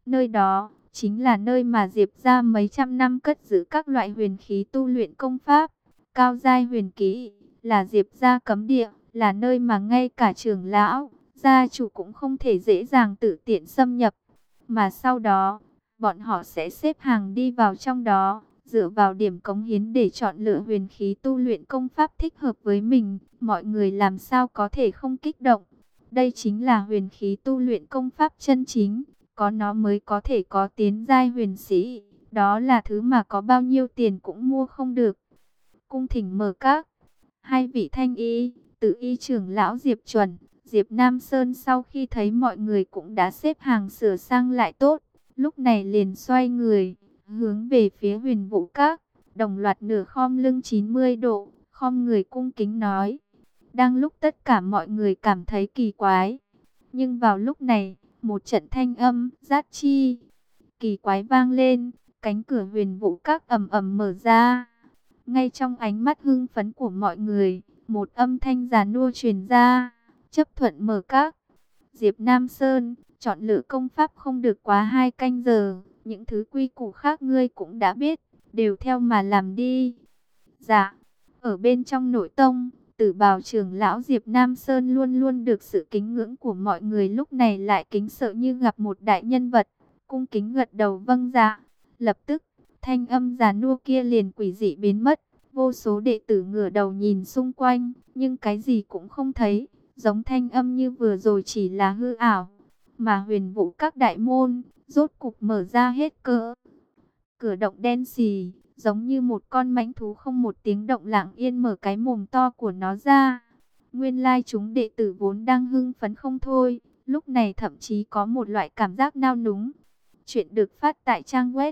Nơi đó chính là nơi mà Diệp gia mấy trăm năm cất giữ các loại huyền khí tu luyện công pháp. Cao giai huyền kỹ là Diệp gia cấm địa, là nơi mà ngay cả trưởng lão, gia chủ cũng không thể dễ dàng tự tiện xâm nhập. Mà sau đó, bọn họ sẽ xếp hàng đi vào trong đó, dựa vào điểm cống hiến để chọn lựa huyền khí tu luyện công pháp thích hợp với mình. Mọi người làm sao có thể không kích động. Đây chính là huyền khí tu luyện công pháp chân chính, có nó mới có thể có tiến giai huyền sĩ. Đó là thứ mà có bao nhiêu tiền cũng mua không được. Cung thỉnh mở các. Hai vị thanh y, tự y trưởng lão Diệp Chuẩn, Diệp Nam Sơn sau khi thấy mọi người cũng đã xếp hàng sửa sang lại tốt, lúc này liền xoay người, hướng về phía Huyền Vũ Các, đồng loạt nửa khom lưng 90 độ, khom người cung kính nói. Đang lúc tất cả mọi người cảm thấy kỳ quái, nhưng vào lúc này, một trận thanh âm rát chi kỳ quái vang lên, cánh cửa Huyền Vũ Các ầm ầm mở ra. Ngay trong ánh mắt hưng phấn của mọi người, một âm thanh già nua truyền ra, chấp thuận mở các. Diệp Nam Sơn, chọn lựa công pháp không được quá 2 canh giờ, những thứ quy củ khác ngươi cũng đã biết, đều theo mà làm đi. Dạ, ở bên trong nội tông, Tử Bào trưởng lão Diệp Nam Sơn luôn luôn được sự kính ngưỡng của mọi người, lúc này lại kính sợ như gặp một đại nhân vật, cung kính gật đầu vâng dạ. Lập tức, thanh âm già nua kia liền quỷ dị biến mất, vô số đệ tử ngửa đầu nhìn xung quanh, nhưng cái gì cũng không thấy, giống thanh âm như vừa rồi chỉ là hư ảo. Mà Huyền Vũ Các đại môn, rốt cục mở ra hết cỡ. Cửa động đen xì, giống như một con mãnh thú không một tiếng động lặng yên mở cái mồm to của nó ra. Nguyên lai chúng đệ tử vốn đang hưng phấn không thôi, lúc này thậm chí có một loại cảm giác nao núng. Chuyện được phát tại trang web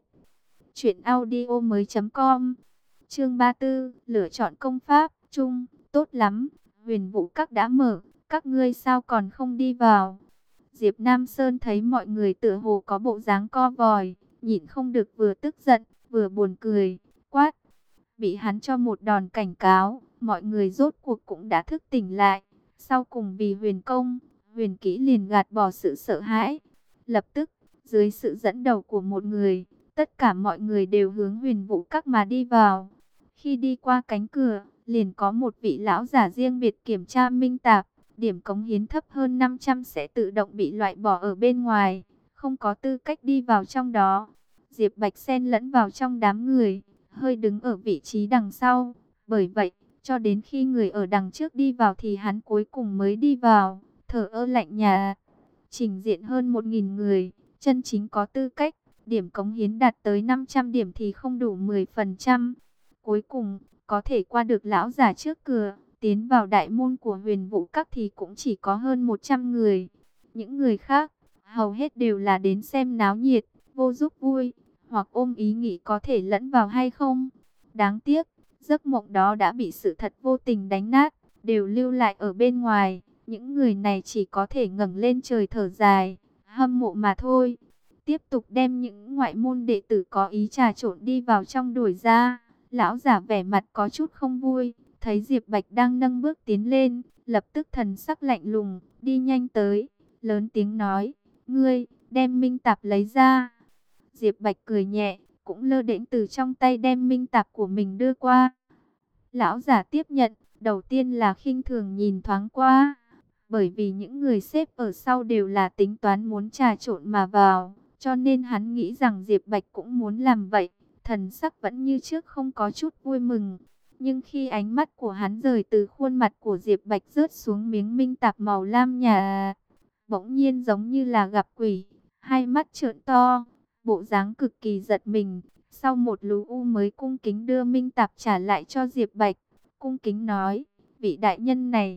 truyệnaudiomoi.com. Chương 34, lựa chọn công pháp, chung, tốt lắm, Huyền Vũ Các đã mở, các ngươi sao còn không đi vào? Diệp Nam Sơn thấy mọi người tựa hồ có bộ dáng co vòi, nhịn không được vừa tức giận, vừa buồn cười, quát. Bị hắn cho một đòn cảnh cáo, mọi người rốt cuộc cũng đã thức tỉnh lại. Sau cùng vì huyền công, huyền kỹ liền gạt bỏ sự sợ hãi. Lập tức, dưới sự dẫn đầu của một người, tất cả mọi người đều hướng Huyền Vũ Các mà đi vào. Khi đi qua cánh cửa, liền có một vị lão giả riêng biệt kiểm tra minh tạp. Điểm cống hiến thấp hơn 500 sẽ tự động bị loại bỏ ở bên ngoài, không có tư cách đi vào trong đó. Diệp Bạch xen lẫn vào trong đám người, hơi đứng ở vị trí đằng sau. Bởi vậy, cho đến khi người ở đằng trước đi vào thì hắn cuối cùng mới đi vào, thở ơ lạnh nhạt. Trình diện hơn 1.000 người, chân chính có tư cách, điểm cống hiến đạt tới 500 điểm thì không đủ 10%. Cuối cùng, có thể qua được lão giả trước cửa, tiến vào đại môn của Huyền Vũ Các thì cũng chỉ có hơn 100 người. Những người khác, hầu hết đều là đến xem náo nhiệt, vô giúp vui, hoặc ôm ý nghĩ có thể lẫn vào hay không. Đáng tiếc, giấc mộng đó đã bị sự thật vô tình đánh nát, đều lưu lại ở bên ngoài. Những người này chỉ có thể ngẩng lên trời thở dài, hâm mộ mà thôi. Tiếp tục đem những ngoại môn đệ tử có ý trà trộn đi vào trong đuổi ra. Lão giả vẻ mặt có chút không vui, thấy Diệp Bạch đang nâng bước tiến lên, lập tức thần sắc lạnh lùng, đi nhanh tới, lớn tiếng nói, ngươi, đem minh tạp lấy ra. Diệp Bạch cười nhẹ, cũng lơ đễnh từ trong tay đem minh tạp của mình đưa qua. Lão giả tiếp nhận, đầu tiên là khinh thường nhìn thoáng qua, bởi vì những người xếp ở sau đều là tính toán muốn trà trộn mà vào, cho nên hắn nghĩ rằng Diệp Bạch cũng muốn làm vậy. Thần sắc vẫn như trước không có chút vui mừng. Nhưng khi ánh mắt của hắn rời từ khuôn mặt của Diệp Bạch rớt xuống miếng minh tạp màu lam nhà, bỗng nhiên giống như là gặp quỷ, hai mắt trợn to, bộ dáng cực kỳ giật mình. Sau một lú u mới cung kính đưa minh tạp trả lại cho Diệp Bạch, cung kính nói, vị đại nhân này,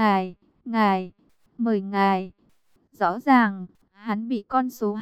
ngài, mời ngài. Rõ ràng, hắn bị con số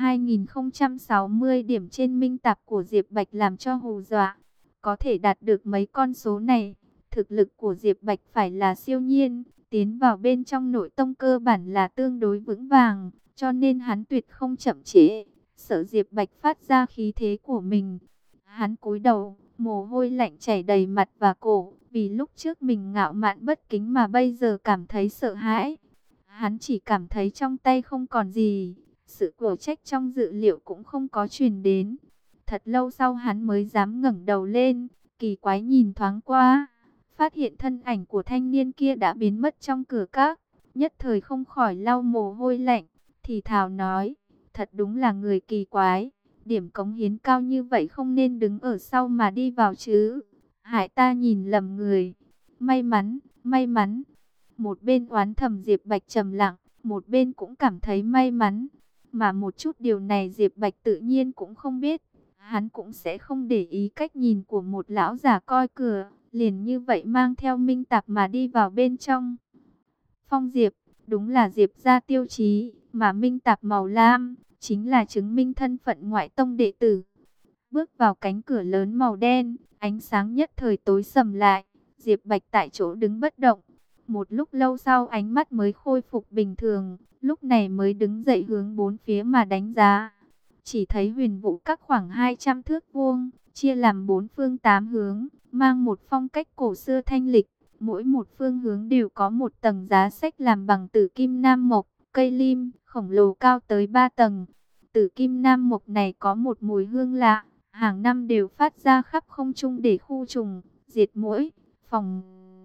2060 điểm trên minh tạp của Diệp Bạch làm cho hù dọa. Có thể đạt được mấy con số này, thực lực của Diệp Bạch phải là siêu nhiên, tiến vào bên trong nội tông cơ bản là tương đối vững vàng, cho nên hắn tuyệt không chậm trễ, sợ Diệp Bạch phát ra khí thế của mình. Hắn cúi đầu, mồ hôi lạnh chảy đầy mặt và cổ, vì lúc trước mình ngạo mạn bất kính mà bây giờ cảm thấy sợ hãi. Hắn chỉ cảm thấy trong tay không còn gì, Sự cổ trách trong dự liệu cũng không có truyền đến. Thật lâu sau hắn mới dám ngẩng đầu lên, kỳ quái nhìn thoáng qua, phát hiện thân ảnh của thanh niên kia đã biến mất trong cửa các, nhất thời không khỏi lau mồ hôi lạnh, thì thào nói, thật đúng là người kỳ quái, điểm cống hiến cao như vậy không nên đứng ở sau mà đi vào chứ, hại ta nhìn lầm người, may mắn, may mắn. Một bên oán thầm Diệp Bạch trầm lặng, một bên cũng cảm thấy may mắn, mà một chút điều này Diệp Bạch tự nhiên cũng không biết. Hắn cũng sẽ không để ý cách nhìn của một lão già coi cửa, liền như vậy mang theo Minh Tạp mà đi vào bên trong. Phong Diệp, đúng là Diệp gia tiêu chí, mà Minh Tạp màu lam, chính là chứng minh thân phận ngoại tông đệ tử. Bước vào cánh cửa lớn màu đen, ánh sáng nhất thời tối sầm lại, Diệp Bạch tại chỗ đứng bất động. Một lúc lâu sau ánh mắt mới khôi phục bình thường, lúc này mới đứng dậy hướng bốn phía mà đánh giá. Chỉ thấy huyền vũ các khoảng 200 thước vuông, chia làm 4 phương 8 hướng, mang một phong cách cổ xưa thanh lịch. Mỗi một phương hướng đều có một tầng giá sách làm bằng tử kim nam mộc, cây lim, khổng lồ cao tới 3 tầng. Tử kim nam mộc này có một mùi hương lạ, hàng năm đều phát ra khắp không trung để khu trùng, diệt muỗi, phòng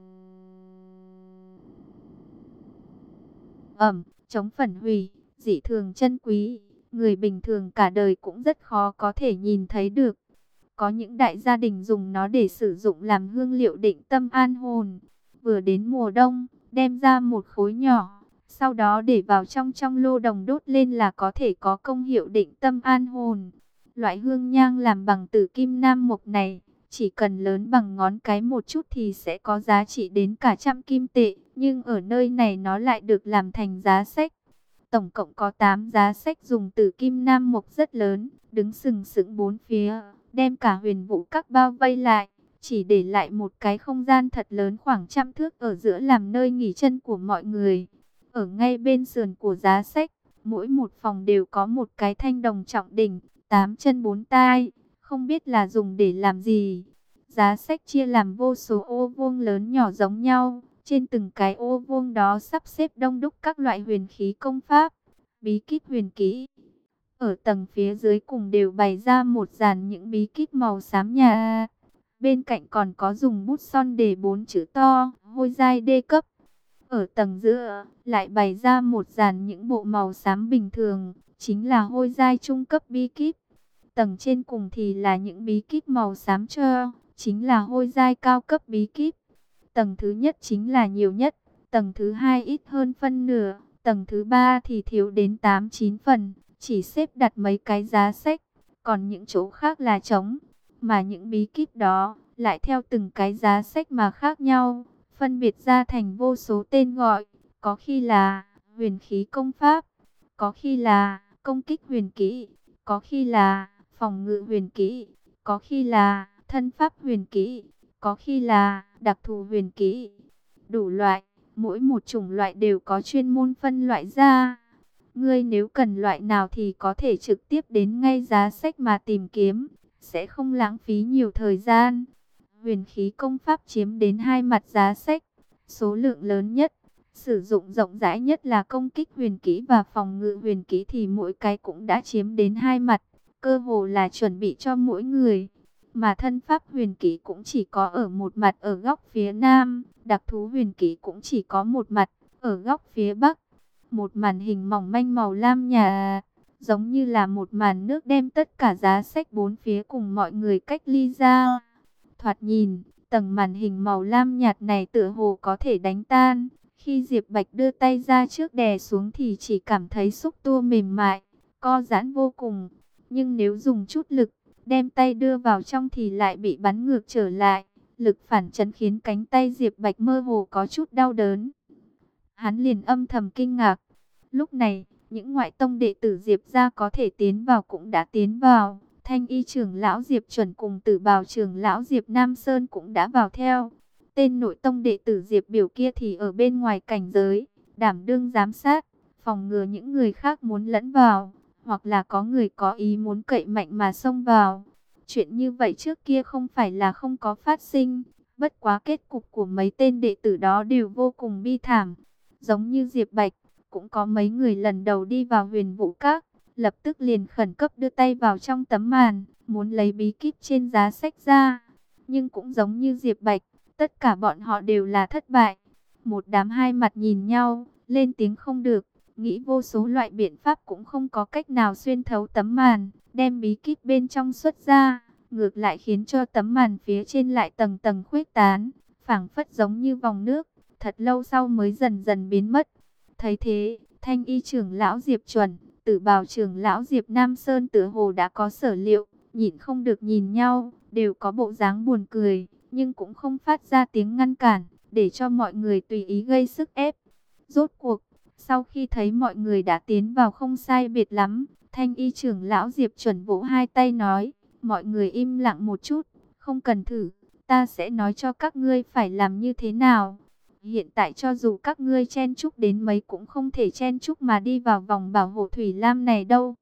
ẩm, chống phản hủy, dị thường chân quý. Người bình thường cả đời cũng rất khó có thể nhìn thấy được. Có những đại gia đình dùng nó để sử dụng làm hương liệu định tâm an hồn. Vừa đến mùa đông, đem ra một khối nhỏ, sau đó để vào trong lô đồng đốt lên là có thể có công hiệu định tâm an hồn. Loại hương nhang làm bằng tử kim nam mộc này, chỉ cần lớn bằng ngón cái một chút thì sẽ có giá trị đến cả 100 kim tệ. Nhưng ở nơi này nó lại được làm thành giá sách. Tổng cộng có 8 giá sách dùng tử kim nam mộc rất lớn, đứng sừng sững bốn phía, đem cả huyền vũ các bao vây lại, chỉ để lại một cái không gian thật lớn khoảng 100 thước ở giữa làm nơi nghỉ chân của mọi người. Ở ngay bên sườn của giá sách, mỗi một phòng đều có một cái thanh đồng trọng đỉnh, 8 chân 4 tai, không biết là dùng để làm gì. Giá sách chia làm vô số ô vuông lớn nhỏ giống nhau. Trên từng cái ô vuông đó sắp xếp đông đúc các loại huyền khí công pháp, bí kíp huyền kỹ. Ở tầng phía dưới cùng đều bày ra một dàn những bí kíp màu xám nhà. Bên cạnh còn có dùng bút son để 4 chữ to, hôi giai đê cấp. Ở tầng giữa lại bày ra một dàn những bộ màu xám bình thường, chính là hôi giai trung cấp bí kíp. Tầng trên cùng thì là những bí kíp màu xám cho, chính là hôi giai cao cấp bí kíp. Tầng thứ nhất chính là nhiều nhất, tầng thứ hai ít hơn phân nửa, tầng thứ ba thì thiếu đến 8-9 phần, chỉ xếp đặt mấy cái giá sách, còn những chỗ khác là trống. Mà những bí kíp đó lại theo từng cái giá sách mà khác nhau, phân biệt ra thành vô số tên gọi, có khi là huyền khí công pháp, có khi là công kích huyền kỹ, có khi là phòng ngự huyền kỹ, có khi là thân pháp huyền kỹ, có khi là đặc thù huyền kỹ. Đủ loại, mỗi một chủng loại đều có chuyên môn phân loại ra. Ngươi nếu cần loại nào thì có thể trực tiếp đến ngay giá sách mà tìm kiếm, sẽ không lãng phí nhiều thời gian. Huyền khí công pháp chiếm đến 2 mặt giá sách, số lượng lớn nhất, sử dụng rộng rãi nhất là công kích huyền kỹ và phòng ngự huyền kỹ thì mỗi cái cũng đã chiếm đến 2 mặt, cơ hồ là chuẩn bị cho mỗi người. Mà thân pháp huyền kỹ cũng chỉ có ở một mặt ở góc phía nam, đặc thú huyền kỹ cũng chỉ có một mặt ở góc phía bắc. Một màn hình mỏng manh màu lam nhạt, giống như là một màn nước đem tất cả giá sách bốn phía cùng mọi người cách ly ra. Thoạt nhìn, tầng màn hình màu lam nhạt này tựa hồ có thể đánh tan. Khi Diệp Bạch đưa tay ra trước đè xuống thì chỉ cảm thấy xúc tua mềm mại, co giãn vô cùng. Nhưng nếu dùng chút lực, đem tay đưa vào trong thì lại bị bắn ngược trở lại. Lực phản chấn khiến cánh tay Diệp Bạch mơ hồ có chút đau đớn. Hắn liền âm thầm kinh ngạc. Lúc này, những ngoại tông đệ tử Diệp gia có thể tiến vào cũng đã tiến vào. Thanh y trưởng lão Diệp Chuẩn cùng Tử Bào trưởng lão Diệp Nam Sơn cũng đã vào theo. Tên nội tông đệ tử Diệp Biểu kia thì ở bên ngoài cảnh giới, đảm đương giám sát, phòng ngừa những người khác muốn lẫn vào, hoặc là có người có ý muốn cậy mạnh mà xông vào. Chuyện như vậy trước kia không phải là không có phát sinh, bất quá kết cục của mấy tên đệ tử đó đều vô cùng bi thảm. Giống như Diệp Bạch, cũng có mấy người lần đầu đi vào Huyền Vũ Các, lập tức liền khẩn cấp đưa tay vào trong tấm màn, muốn lấy bí kíp trên giá sách ra. Nhưng cũng giống như Diệp Bạch, tất cả bọn họ đều là thất bại. Một đám hai mặt nhìn nhau, lên tiếng không được, nghĩ vô số loại biện pháp cũng không có cách nào xuyên thấu tấm màn, đem bí kíp bên trong xuất ra, ngược lại khiến cho tấm màn phía trên lại tầng tầng khuếch tán, phảng phất giống như vòng nước, thật lâu sau mới dần dần biến mất. Thấy thế, Thanh Y trưởng lão Diệp Chuẩn, Tử Bào trưởng lão Diệp Nam Sơn tựa hồ đã có sở liệu, nhịn không được nhìn nhau, đều có bộ dáng buồn cười, nhưng cũng không phát ra tiếng ngăn cản, để cho mọi người tùy ý gây sức ép. Rốt cuộc, sau khi thấy mọi người đã tiến vào không sai biệt lắm, Thanh Y trưởng lão Diệp Chuẩn vỗ hai tay nói, mọi người im lặng một chút, không cần thử, ta sẽ nói cho các ngươi phải làm như thế nào. Hiện tại cho dù các ngươi chen chúc đến mấy cũng không thể chen chúc mà đi vào vòng bảo hộ Thủy Lam này đâu.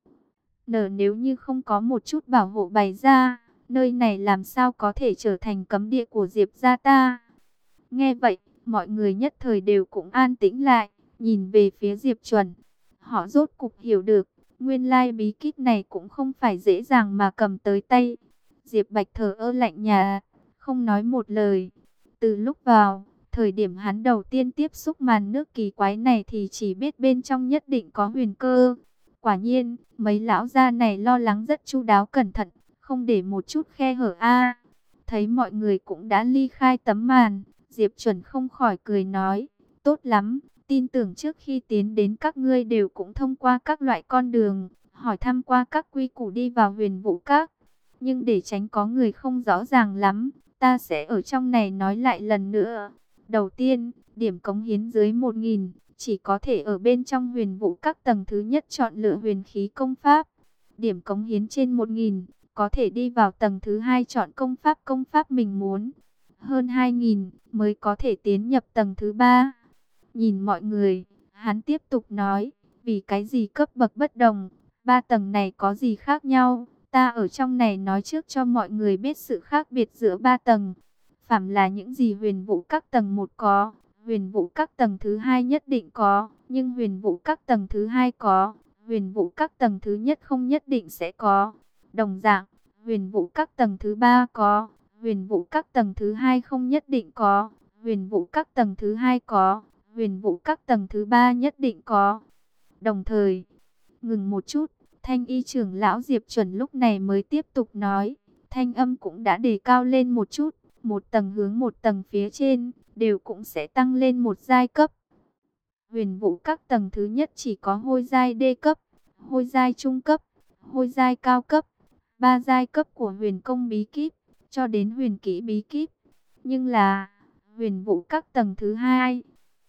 Nếu như không có một chút bảo hộ bày ra, nơi này làm sao có thể trở thành cấm địa của Diệp gia ta. Nghe vậy, mọi người nhất thời đều cũng an tĩnh lại, nhìn về phía Diệp Chuẩn. Họ rốt cục hiểu được, nguyên lai bí kíp này cũng không phải dễ dàng mà cầm tới tay. Diệp Bạch thở ơ lạnh nhạt, không nói một lời. Từ lúc vào, thời điểm hắn đầu tiên tiếp xúc màn nước kỳ quái này thì chỉ biết bên trong nhất định có huyền cơ. Quả nhiên, mấy lão gia này lo lắng rất chu đáo cẩn thận, không để một chút khe hở a. Thấy mọi người cũng đã ly khai tấm màn, Diệp Chuẩn không khỏi cười nói, tốt lắm, tin tưởng trước khi tiến đến các ngươi đều cũng thông qua các loại con đường, hỏi thăm qua các quy củ đi vào Huyền Vũ Các. Nhưng để tránh có người không rõ ràng lắm, ta sẽ ở trong này nói lại lần nữa. Đầu tiên, điểm cống hiến dưới 1.000, chỉ có thể ở bên trong Huyền Vũ Các tầng thứ nhất chọn lựa huyền khí công pháp. Điểm cống hiến trên 1.000, có thể đi vào tầng thứ hai chọn công pháp mình muốn. Hơn 2.000 mới có thể tiến nhập tầng thứ ba. Nhìn mọi người, hắn tiếp tục nói, vì cái gì cấp bậc bất đồng, ba tầng này có gì khác nhau, ta ở trong này nói trước cho mọi người biết sự khác biệt giữa ba tầng. Phàm là những gì Huyền Vũ Các tầng 1 có, Huyền Vũ Các tầng thứ hai nhất định có, nhưng Huyền Vũ Các tầng thứ hai có, Huyền Vũ Các tầng thứ nhất không nhất định sẽ có. Đồng dạng, Huyền Vũ Các tầng thứ ba có, Huyền Vũ Các tầng thứ hai không nhất định có, Huyền Vũ Các tầng thứ hai có, Huyền Vũ Các tầng thứ ba nhất định có. Đồng thời, ngừng một chút, Thanh Y trưởng lão Diệp Chuẩn lúc này mới tiếp tục nói, thanh âm cũng đã đề cao lên một chút, một tầng hướng một tầng phía trên, đều cũng sẽ tăng lên một giai cấp. Huyền Vũ Các tầng thứ nhất chỉ có hôi giai D cấp, hôi giai trung cấp, hôi giai cao cấp, ba giai cấp của huyền công bí kíp, cho đến huyền kỹ bí kíp. Nhưng là, Huyền Vũ Các tầng thứ hai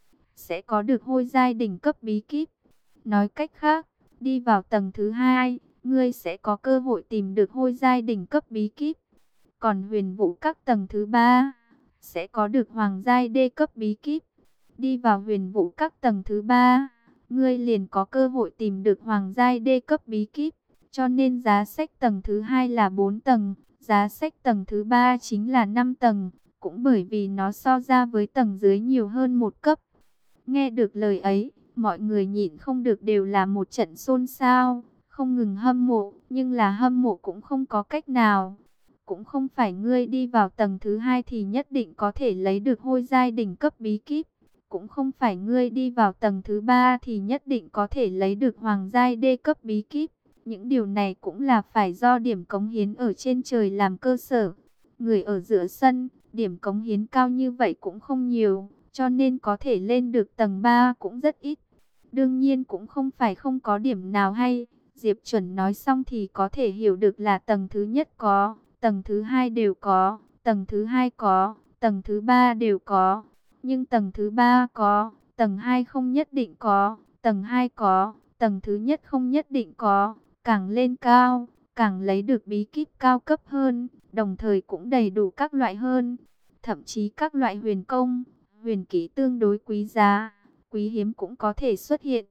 sẽ có được hôi giai đỉnh cấp bí kíp. Nói cách khác, đi vào tầng thứ hai, ngươi sẽ có cơ hội tìm được hôi giai đỉnh cấp bí kíp. Còn Huyền Vũ Các tầng thứ ba sẽ có được hoàng giai D cấp bí kíp. Đi vào Huyền Vũ Các tầng thứ ba, ngươi liền có cơ hội tìm được hoàng giai D cấp bí kíp. Cho nên giá sách tầng thứ hai là 4 tầng, giá sách tầng thứ ba chính là 5 tầng, cũng bởi vì nó so ra với tầng dưới nhiều hơn một cấp. Nghe được lời ấy, mọi người nhịn không được đều là một trận xôn xao, không ngừng hâm mộ, nhưng là hâm mộ cũng không có cách nào. Cũng không phải ngươi đi vào tầng thứ hai thì nhất định có thể lấy được hôi giai đỉnh cấp bí kíp. Cũng không phải ngươi đi vào tầng thứ ba thì nhất định có thể lấy được hoàng giai D cấp bí kíp. Những điều này cũng là phải do điểm cống hiến ở trên trời làm cơ sở. Người ở giữa sân, điểm cống hiến cao như vậy cũng không nhiều, cho nên có thể lên được tầng 3 cũng rất ít. Đương nhiên cũng không phải không có điểm nào hay. Diệp Chuẩn nói xong thì có thể hiểu được là tầng thứ nhất có, tầng thứ hai đều có, tầng thứ hai có, tầng thứ ba đều có. Nhưng tầng thứ ba có, tầng 2 không nhất định có, tầng 2 có, tầng thứ nhất không nhất định có. Càng lên cao, càng lấy được bí kíp cao cấp hơn, đồng thời cũng đầy đủ các loại hơn. Thậm chí các loại huyền công, huyền kỹ tương đối quý giá, quý hiếm cũng có thể xuất hiện.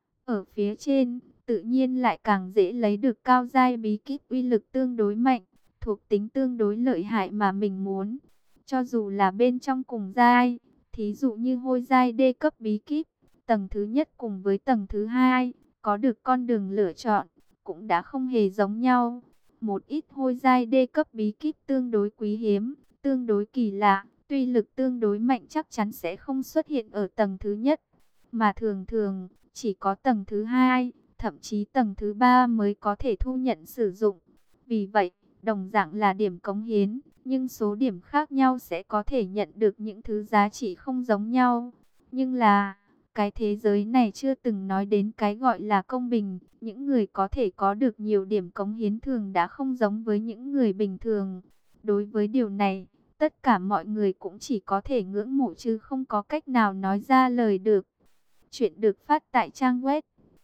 Ở phía trên, tự nhiên lại càng dễ lấy được cao giai bí kíp uy lực tương đối mạnh, thuộc tính tương đối lợi hại mà mình muốn. Cho dù là bên trong cùng giai, thí dụ như hôi giai D cấp bí kíp, tầng thứ nhất cùng với tầng thứ hai, có được con đường lựa chọn, cũng đã không hề giống nhau. Một ít hôi giai đê cấp bí kíp tương đối quý hiếm, tương đối kỳ lạ, tuy lực tương đối mạnh chắc chắn sẽ không xuất hiện ở tầng thứ nhất, mà thường thường chỉ có tầng thứ hai, thậm chí tầng thứ ba mới có thể thu nhận sử dụng. Vì vậy, đồng dạng là điểm cống hiến, nhưng số điểm khác nhau sẽ có thể nhận được những thứ giá trị không giống nhau. Nhưng là, cái thế giới này chưa từng nói đến cái gọi là công bình. Những người có thể có được nhiều điểm cống hiến thường đã không giống với những người bình thường. Đối với điều này, tất cả mọi người cũng chỉ có thể ngưỡng mộ chứ không có cách nào nói ra lời được. Chuyện được phát tại trang web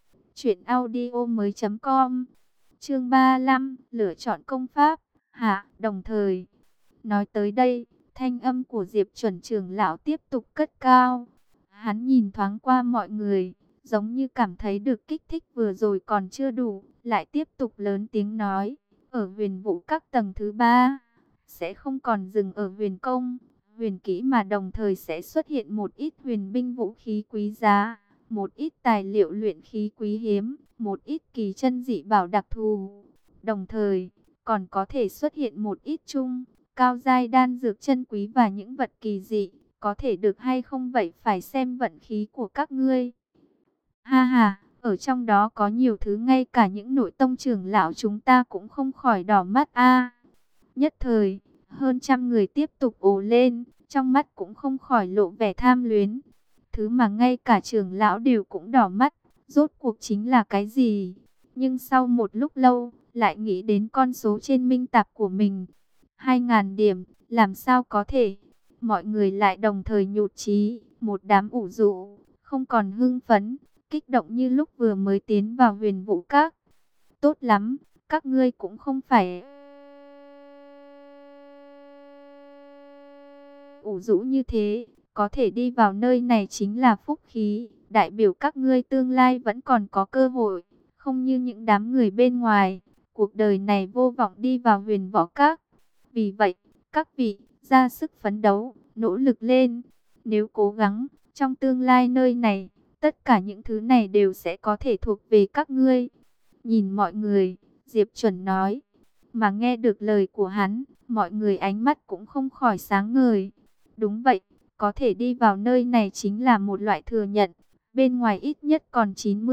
truyệnaudiomoi.com. Chương 35, lựa chọn công pháp. Đồng thời, nói tới đây, thanh âm của Diệp Chuẩn trưởng lão tiếp tục cất cao. Hắn nhìn thoáng qua mọi người, giống như cảm thấy được kích thích vừa rồi còn chưa đủ, lại tiếp tục lớn tiếng nói, ở huyền vũ các tầng thứ 3, sẽ không còn dừng ở huyền công, huyền kỹ mà đồng thời sẽ xuất hiện một ít huyền binh vũ khí quý giá, một ít tài liệu luyện khí quý hiếm, một ít kỳ chân dị bảo đặc thù. Đồng thời, còn có thể xuất hiện một ít chung, cao giai đan dược chân quý và những vật kỳ dị. Có thể được hay không vậy phải xem vận khí của các ngươi. Ha ha, ở trong đó có nhiều thứ ngay cả những nội tông trưởng lão chúng ta cũng không khỏi đỏ mắt a. Nhất thời, hơn trăm người tiếp tục ồ lên, trong mắt cũng không khỏi lộ vẻ tham luyến. Thứ mà ngay cả trưởng lão đều cũng đỏ mắt, rốt cuộc chính là cái gì? Nhưng sau một lúc lâu, lại nghĩ đến con số trên minh tạp của mình. 2.000 điểm, làm sao có thể? Mọi người lại đồng thời nhụt chí, một đám ủ rũ, không còn hưng phấn, kích động như lúc vừa mới tiến vào huyền vũ các. Tốt lắm, các ngươi cũng không phải ủ rũ như thế, có thể đi vào nơi này chính là phúc khí, đại biểu các ngươi tương lai vẫn còn có cơ hội, không như những đám người bên ngoài, cuộc đời này vô vọng đi vào huyền võ các. Vì vậy, các vị, ra sức phấn đấu, nỗ lực lên. Nếu cố gắng, trong tương lai nơi này, tất cả những thứ này đều sẽ có thể thuộc về các ngươi. Nhìn mọi người, Diệp Chuẩn nói. Mà nghe được lời của hắn, mọi người ánh mắt cũng không khỏi sáng ngời. Đúng vậy, có thể đi vào nơi này chính là một loại thừa nhận. Bên ngoài ít nhất còn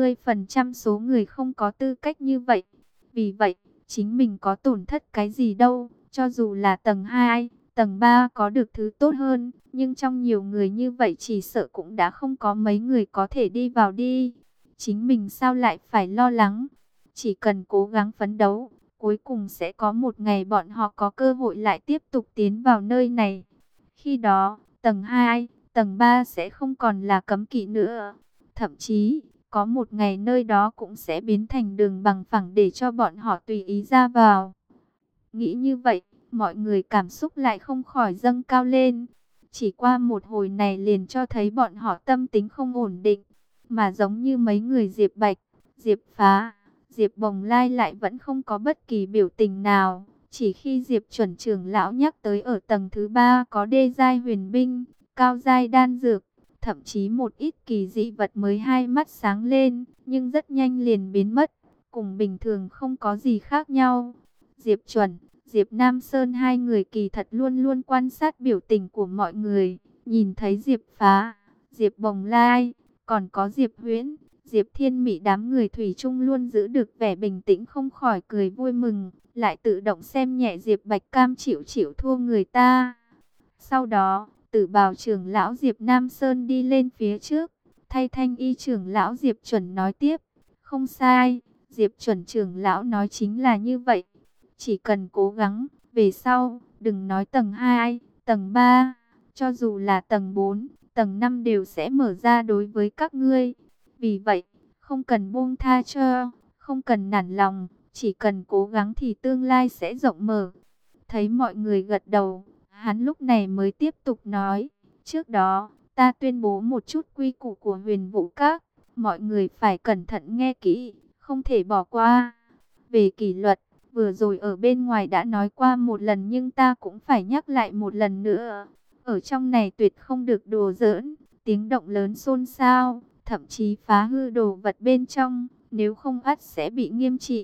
90% số người không có tư cách như vậy. Vì vậy, chính mình có tổn thất cái gì đâu. Cho dù là tầng 2, tầng 3 có được thứ tốt hơn, nhưng trong nhiều người như vậy chỉ sợ cũng đã không có mấy người có thể đi vào đi. Chính mình sao lại phải lo lắng? Chỉ cần cố gắng phấn đấu, cuối cùng sẽ có một ngày bọn họ có cơ hội lại tiếp tục tiến vào nơi này. Khi đó, tầng 2, tầng 3 sẽ không còn là cấm kỵ nữa. Thậm chí, có một ngày nơi đó cũng sẽ biến thành đường bằng phẳng để cho bọn họ tùy ý ra vào. Nghĩ như vậy, mọi người cảm xúc lại không khỏi dâng cao lên. Chỉ qua một hồi này liền cho thấy bọn họ tâm tính không ổn định. Mà giống như mấy người Diệp Bạch, Diệp Phá, Diệp Bồng Lai lại vẫn không có bất kỳ biểu tình nào. Chỉ khi Diệp Chuẩn trưởng lão nhắc tới ở tầng thứ 3 có đê giai huyền binh, cao giai đan dược, thậm chí một ít kỳ dị vật mới hai mắt sáng lên, nhưng rất nhanh liền biến mất, cùng bình thường không có gì khác nhau. Diệp Chuẩn, Diệp Nam Sơn hai người kỳ thật luôn luôn quan sát biểu tình của mọi người, nhìn thấy Diệp Phá, Diệp Bồng Lai, còn có Diệp Huyễn, Diệp Thiên Mị đám người thủy chung luôn giữ được vẻ bình tĩnh không khỏi cười vui mừng, lại tự động xem nhẹ Diệp Bạch cam chịu thua người ta. Sau đó, Tử Bào trưởng lão Diệp Nam Sơn đi lên phía trước, thay Thanh Y trưởng lão Diệp Chuẩn nói tiếp, không sai, Diệp Chuẩn trưởng lão nói chính là như vậy. Chỉ cần cố gắng, về sau, đừng nói tầng 2, tầng 3, cho dù là tầng 4, tầng 5 đều sẽ mở ra đối với các ngươi. Vì vậy, không cần buông tha cho, không cần nản lòng, chỉ cần cố gắng thì tương lai sẽ rộng mở. Thấy mọi người gật đầu, hắn lúc này mới tiếp tục nói, trước đó, ta tuyên bố một chút quy củ của huyền vũ các, mọi người phải cẩn thận nghe kỹ, không thể bỏ qua. Về kỷ luật, vừa rồi ở bên ngoài đã nói qua một lần nhưng ta cũng phải nhắc lại một lần nữa. Ở trong này tuyệt không được đùa giỡn, tiếng động lớn xôn xao, thậm chí phá hư đồ vật bên trong, nếu không ắt sẽ bị nghiêm trị.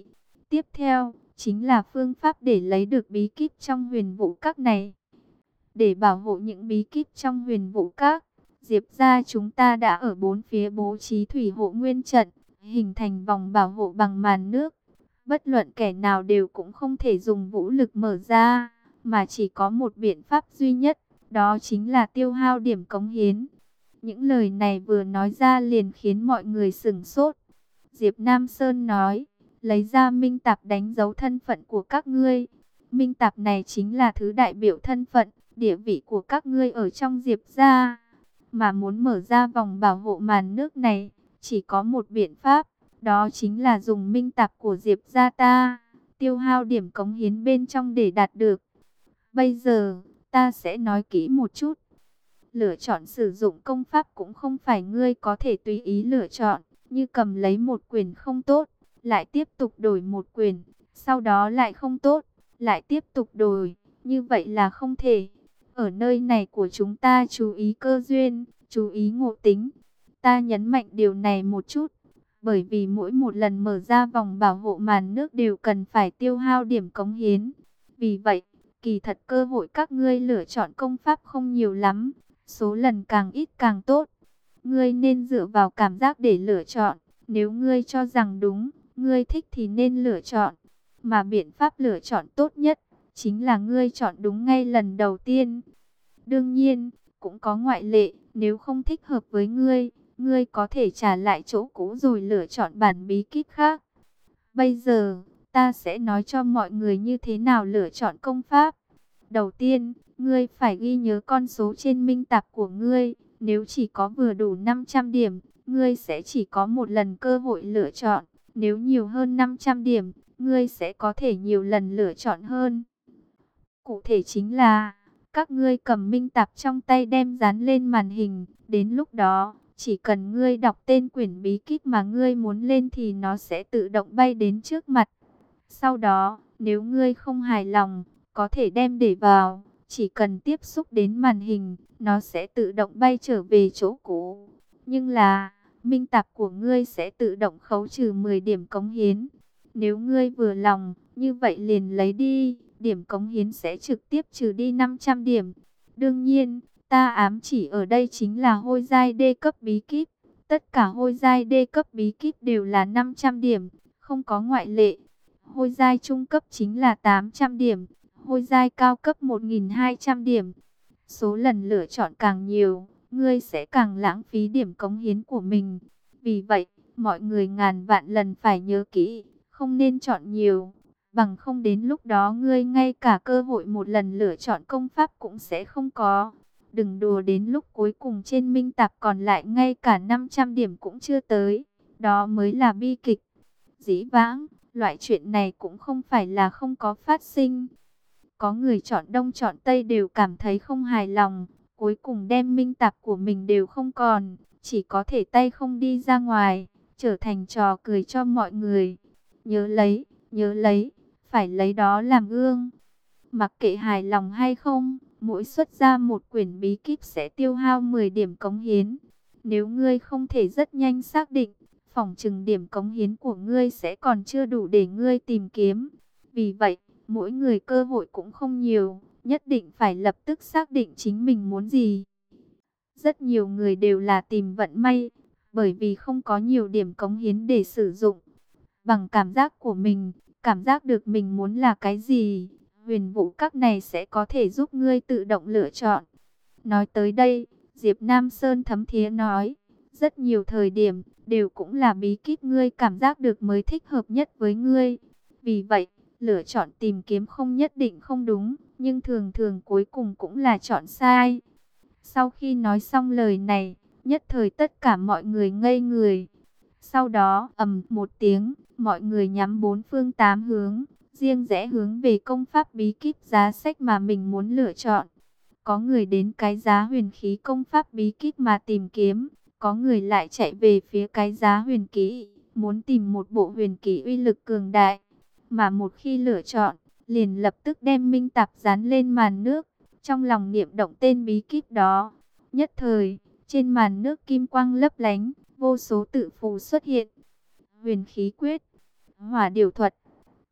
Tiếp theo, chính là phương pháp để lấy được bí kíp trong huyền vũ các này. Để bảo hộ những bí kíp trong huyền vũ các, Diệp gia chúng ta đã ở bốn phía bố trí thủy hộ nguyên trận, hình thành vòng bảo hộ bằng màn nước. Bất luận kẻ nào đều cũng không thể dùng vũ lực mở ra, mà chỉ có một biện pháp duy nhất, đó chính là tiêu hao điểm cống hiến. Những lời này vừa nói ra liền khiến mọi người sửng sốt. Diệp Nam Sơn nói, lấy ra minh tạp đánh dấu thân phận của các ngươi. Minh tạp này chính là thứ đại biểu thân phận, địa vị của các ngươi ở trong Diệp gia. Mà muốn mở ra vòng bảo hộ màn nước này, chỉ có một biện pháp, đó chính là dùng minh tạp của Diệp gia ta, tiêu hao điểm cống hiến bên trong để đạt được. Bây giờ, ta sẽ nói kỹ một chút. Lựa chọn sử dụng công pháp cũng không phải ngươi có thể tùy ý lựa chọn, như cầm lấy một quyền không tốt, lại tiếp tục đổi một quyền, sau đó lại không tốt, lại tiếp tục đổi, như vậy là không thể. Ở nơi này của chúng ta chú ý cơ duyên, chú ý ngộ tính. Ta nhấn mạnh điều này một chút, bởi vì mỗi một lần mở ra vòng bảo hộ màn nước đều cần phải tiêu hao điểm cống hiến. Vì vậy, kỳ thật cơ hội các ngươi lựa chọn công pháp không nhiều lắm, số lần càng ít càng tốt. Ngươi nên dựa vào cảm giác để lựa chọn, nếu ngươi cho rằng đúng, ngươi thích thì nên lựa chọn. Mà biện pháp lựa chọn tốt nhất, chính là ngươi chọn đúng ngay lần đầu tiên. Đương nhiên, cũng có ngoại lệ, nếu không thích hợp với ngươi, ngươi có thể trả lại chỗ cũ rồi lựa chọn bản bí kíp khác. Bây giờ, ta sẽ nói cho mọi người như thế nào lựa chọn công pháp. Đầu tiên, ngươi phải ghi nhớ con số trên minh tạp của ngươi. Nếu chỉ có vừa đủ 500 điểm, ngươi sẽ chỉ có một lần cơ hội lựa chọn. Nếu nhiều hơn 500 điểm, ngươi sẽ có thể nhiều lần lựa chọn hơn. Cụ thể chính là, các ngươi cầm minh tạp trong tay đem dán lên màn hình. Đến lúc đó, chỉ cần ngươi đọc tên quyển bí kíp mà ngươi muốn lên thì nó sẽ tự động bay đến trước mặt. Sau đó, nếu ngươi không hài lòng, có thể đem để vào. Chỉ cần tiếp xúc đến màn hình, nó sẽ tự động bay trở về chỗ cũ. Nhưng là, minh tạp của ngươi sẽ tự động khấu trừ 10 điểm cống hiến. Nếu ngươi vừa lòng, như vậy liền lấy đi, điểm cống hiến sẽ trực tiếp trừ đi 500 điểm. Đương nhiên, ta ám chỉ ở đây chính là hôi giai D cấp bí kíp. Tất cả hôi giai D cấp bí kíp đều là 500 điểm, không có ngoại lệ. Hôi giai trung cấp chính là 800 điểm, hôi giai cao cấp 1200 điểm. Số lần lựa chọn càng nhiều, ngươi sẽ càng lãng phí điểm cống hiến của mình. Vì vậy, mọi người ngàn vạn lần phải nhớ kỹ, không nên chọn nhiều. Bằng không đến lúc đó ngươi ngay cả cơ hội một lần lựa chọn công pháp cũng sẽ không có. Đừng đùa đến lúc cuối cùng trên minh tạp còn lại ngay cả 500 điểm cũng chưa tới. Đó mới là bi kịch. Dĩ vãng, loại chuyện này cũng không phải là không có phát sinh. Có người chọn đông chọn tây đều cảm thấy không hài lòng. Cuối cùng đem minh tạp của mình đều không còn. Chỉ có thể tay không đi ra ngoài. Trở thành trò cười cho mọi người. Nhớ lấy, phải lấy đó làm gương. Mặc kệ hài lòng hay không, mỗi xuất ra một quyển bí kíp sẽ tiêu hao 10 điểm cống hiến. Nếu ngươi không thể rất nhanh xác định, phỏng chừng điểm cống hiến của ngươi sẽ còn chưa đủ để ngươi tìm kiếm. Vì vậy, mỗi người cơ hội cũng không nhiều, nhất định phải lập tức xác định chính mình muốn gì. Rất nhiều người đều là tìm vận may, bởi vì không có nhiều điểm cống hiến để sử dụng. Bằng cảm giác của mình, cảm giác được mình muốn là cái gì, huyền vũ các này sẽ có thể giúp ngươi tự động lựa chọn. Nói tới đây, Diệp Nam Sơn thấm thía nói, rất nhiều thời điểm, đều cũng là bí kíp ngươi cảm giác được mới thích hợp nhất với ngươi. Vì vậy, lựa chọn tìm kiếm không nhất định không đúng, nhưng thường thường cuối cùng cũng là chọn sai. Sau khi nói xong lời này, nhất thời tất cả mọi người ngây người. Sau đó, ầm một tiếng, mọi người nhắm bốn phương tám hướng, riêng rẽ hướng về công pháp bí kíp giá sách mà mình muốn lựa chọn. Có người đến cái giá huyền khí công pháp bí kíp mà tìm kiếm, có người lại chạy về phía cái giá huyền kỹ, muốn tìm một bộ huyền kỹ uy lực cường đại. Mà một khi lựa chọn, liền lập tức đem minh tạp dán lên màn nước, trong lòng niệm động tên bí kíp đó. Nhất thời, trên màn nước kim quang lấp lánh, vô số tự phù xuất hiện. Huyền khí quyết, hỏa điều thuật,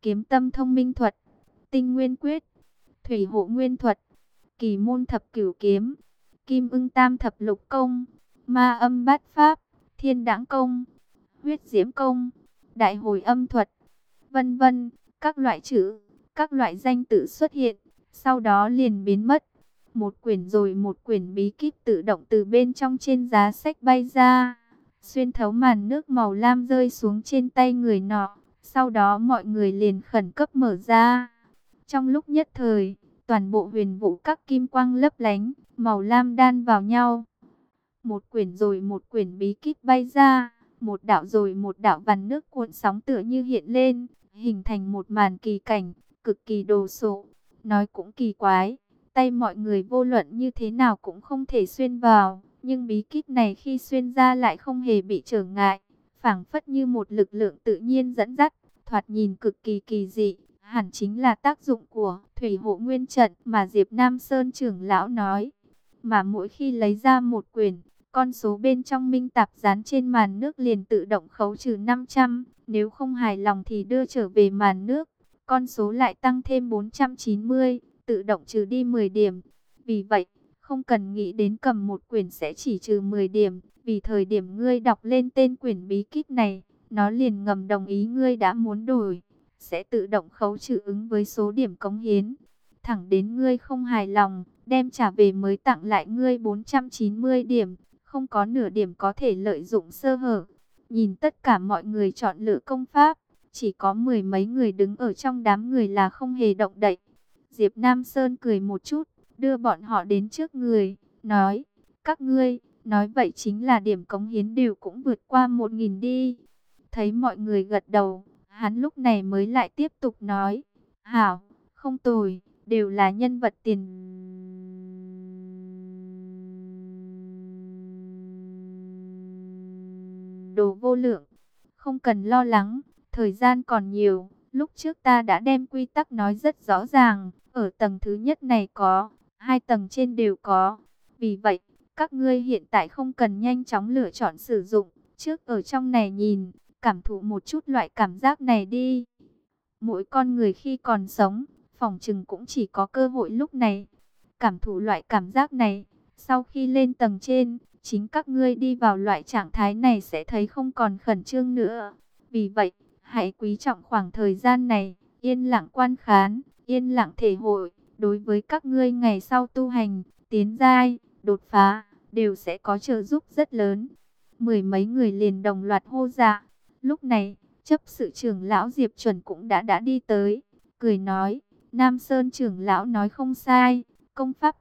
kiếm tâm thông minh thuật, tinh nguyên quyết, thủy hộ nguyên thuật, kỳ môn thập cửu kiếm, kim ưng tam thập lục công, ma âm bát pháp, thiên đãng công, huyết diễm công, đại hồi âm thuật, vân vân. Các loại chữ, các loại danh tự xuất hiện, sau đó liền biến mất. Một quyển rồi một quyển bí kíp tự động từ bên trong trên giá sách bay ra, xuyên thấu màn nước màu lam rơi xuống trên tay người nọ. Sau đó mọi người liền khẩn cấp mở ra. Trong lúc nhất thời, toàn bộ huyền vũ các kim quang lấp lánh, màu lam đan vào nhau. Một quyển rồi một quyển bí kíp bay ra, một đạo rồi một đạo vằn nước cuộn sóng tựa như hiện lên, hình thành một màn kỳ cảnh, cực kỳ đồ sộ. Nói cũng kỳ quái, tay mọi người vô luận như thế nào cũng không thể xuyên vào, nhưng bí kíp này khi xuyên ra lại không hề bị trở ngại, phảng phất như một lực lượng tự nhiên dẫn dắt, thoạt nhìn cực kỳ kỳ dị. Hẳn chính là tác dụng của thủy hộ nguyên trận mà Diệp Nam Sơn trưởng lão nói. Mà mỗi khi lấy ra một quyển, con số bên trong minh tạp dán trên màn nước liền tự động khấu trừ 500. Nếu không hài lòng thì đưa trở về màn nước, con số lại tăng thêm 490, tự động trừ đi 10 điểm. Vì vậy, không cần nghĩ đến cầm một quyển sẽ chỉ trừ 10 điểm. Vì thời điểm ngươi đọc lên tên quyển bí kíp này, nó liền ngầm đồng ý ngươi đã muốn đổi, sẽ tự động khấu trừ ứng với số điểm cống hiến. Thẳng đến ngươi không hài lòng, đem trả về mới tặng lại ngươi 490 điểm, không có nửa điểm có thể lợi dụng sơ hở. Nhìn tất cả mọi người chọn lựa công pháp, chỉ có mười mấy người đứng ở trong đám người là không hề động đậy. Diệp Nam Sơn cười một chút, đưa bọn họ đến trước người, nói, các ngươi, nói vậy chính là điểm cống hiến đều cũng vượt qua 1000 đi. Thấy mọi người gật đầu, hắn lúc này mới lại tiếp tục nói, hảo, không tồi, đều là nhân vật tiền đồ vô lượng. Không cần lo lắng, thời gian còn nhiều. Lúc trước ta đã đem quy tắc nói rất rõ ràng. Ở tầng thứ nhất này có, hai tầng trên đều có. Vì vậy, các ngươi hiện tại không cần nhanh chóng lựa chọn sử dụng. Trước ở trong này nhìn, cảm thụ một chút loại cảm giác này đi. Mỗi con người khi còn sống, phỏng chừng cũng chỉ có cơ hội lúc này. Cảm thụ loại cảm giác này, sau khi lên tầng trên, chính các ngươi đi vào loại trạng thái này sẽ thấy không còn khẩn trương nữa. Vì vậy, hãy quý trọng khoảng thời gian này, yên lặng quan khán, yên lặng thể hội. Đối với các ngươi ngày sau tu hành, tiến giai, đột phá, đều sẽ có trợ giúp rất lớn. Mười mấy người liền đồng loạt hô dạ. Lúc này, chấp sự trưởng lão Diệp Chuẩn cũng đã đi tới, cười nói, Nam Sơn trưởng lão nói không sai, công pháp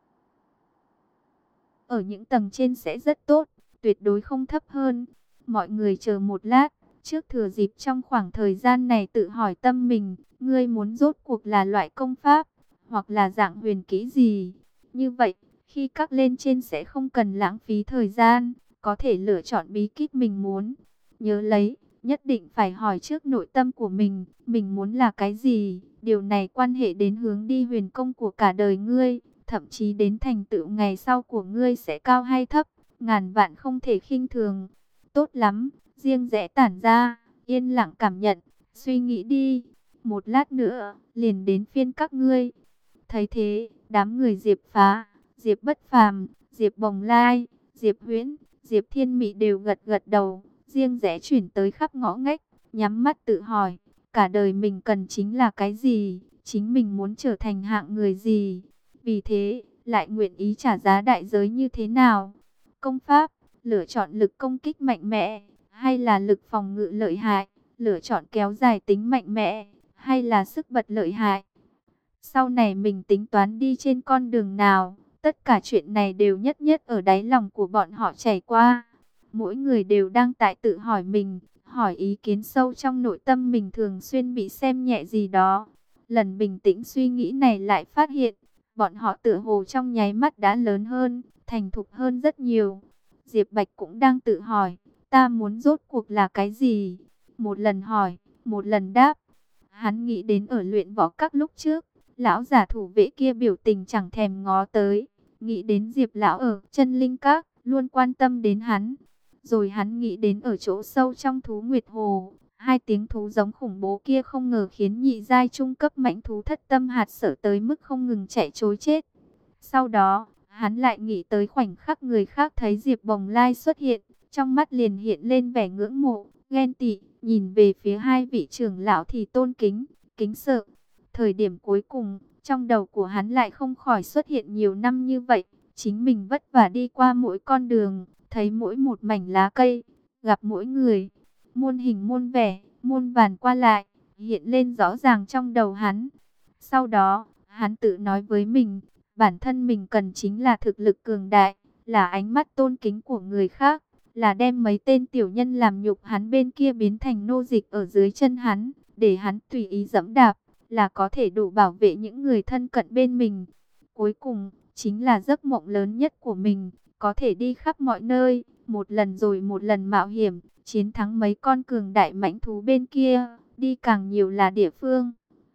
ở những tầng trên sẽ rất tốt, tuyệt đối không thấp hơn. Mọi người chờ một lát, trước thừa dịp trong khoảng thời gian này tự hỏi tâm mình, ngươi muốn rốt cuộc là loại công pháp, hoặc là dạng huyền kỹ gì. Như vậy, khi các lên trên sẽ không cần lãng phí thời gian, có thể lựa chọn bí kíp mình muốn. Nhớ lấy, nhất định phải hỏi trước nội tâm của mình muốn là cái gì. Điều này quan hệ đến hướng đi huyền công của cả đời ngươi, thậm chí đến thành tựu ngày sau của ngươi sẽ cao hay thấp, ngàn vạn không thể khinh thường. Tốt lắm, riêng rẽ tản ra, yên lặng cảm nhận, suy nghĩ đi. Một lát nữa, liền đến phiên các ngươi. Thấy thế, đám người Diệp Phá, Diệp Bất Phàm, Diệp Bồng Lai, Diệp Huyễn, Diệp Thiên Mị đều gật gật đầu, riêng rẽ chuyển tới khắp ngõ ngách, nhắm mắt tự hỏi, cả đời mình cần chính là cái gì, chính mình muốn trở thành hạng người gì. Vì thế, lại nguyện ý trả giá đại giới như thế nào? Công pháp, lựa chọn lực công kích mạnh mẽ, hay là lực phòng ngự lợi hại? Lựa chọn kéo dài tính mạnh mẽ, hay là sức bật lợi hại? Sau này mình tính toán đi trên con đường nào? Tất cả chuyện này đều nhất nhất ở đáy lòng của bọn họ chảy qua. Mỗi người đều đang tại tự hỏi mình, hỏi ý kiến sâu trong nội tâm mình thường xuyên bị xem nhẹ gì đó. Lần bình tĩnh suy nghĩ này lại phát hiện, bọn họ tựa hồ trong nháy mắt đã lớn hơn, thành thục hơn rất nhiều. Diệp Bạch cũng đang tự hỏi, ta muốn rốt cuộc là cái gì? Một lần hỏi, một lần đáp. Hắn nghĩ đến ở luyện võ các lúc trước, lão giả thủ vệ kia biểu tình chẳng thèm ngó tới. Nghĩ đến Diệp lão ở chân linh các, luôn quan tâm đến hắn. Rồi hắn nghĩ đến ở chỗ sâu trong Thú Nguyệt Hồ, Hai tiếng thú giống khủng bố kia không ngờ khiến nhị giai trung cấp mãnh thú thất tâm hạt sợ tới mức không ngừng chạy trối chết. Sau đó, hắn lại nghĩ tới khoảnh khắc người khác thấy Diệp Bồng Lai xuất hiện, trong mắt liền hiện lên vẻ ngưỡng mộ, ghen tị, nhìn về phía hai vị trưởng lão thì tôn kính, kính sợ. Thời điểm cuối cùng, trong đầu của hắn lại không khỏi xuất hiện nhiều năm như vậy, chính mình vất vả đi qua mỗi con đường, thấy mỗi một mảnh lá cây, gặp mỗi người, muôn hình muôn vẻ, muôn vàn qua lại, hiện lên rõ ràng trong đầu hắn. Sau đó, hắn tự nói với mình, bản thân mình cần chính là thực lực cường đại, là ánh mắt tôn kính của người khác, là đem mấy tên tiểu nhân làm nhục hắn bên kia biến thành nô dịch ở dưới chân hắn, để hắn tùy ý dẫm đạp, là có thể đủ bảo vệ những người thân cận bên mình. Cuối cùng, chính là giấc mộng lớn nhất của mình, có thể đi khắp mọi nơi, một lần rồi một lần mạo hiểm, chiến thắng mấy con cường đại mãnh thú bên kia, đi càng nhiều là địa phương.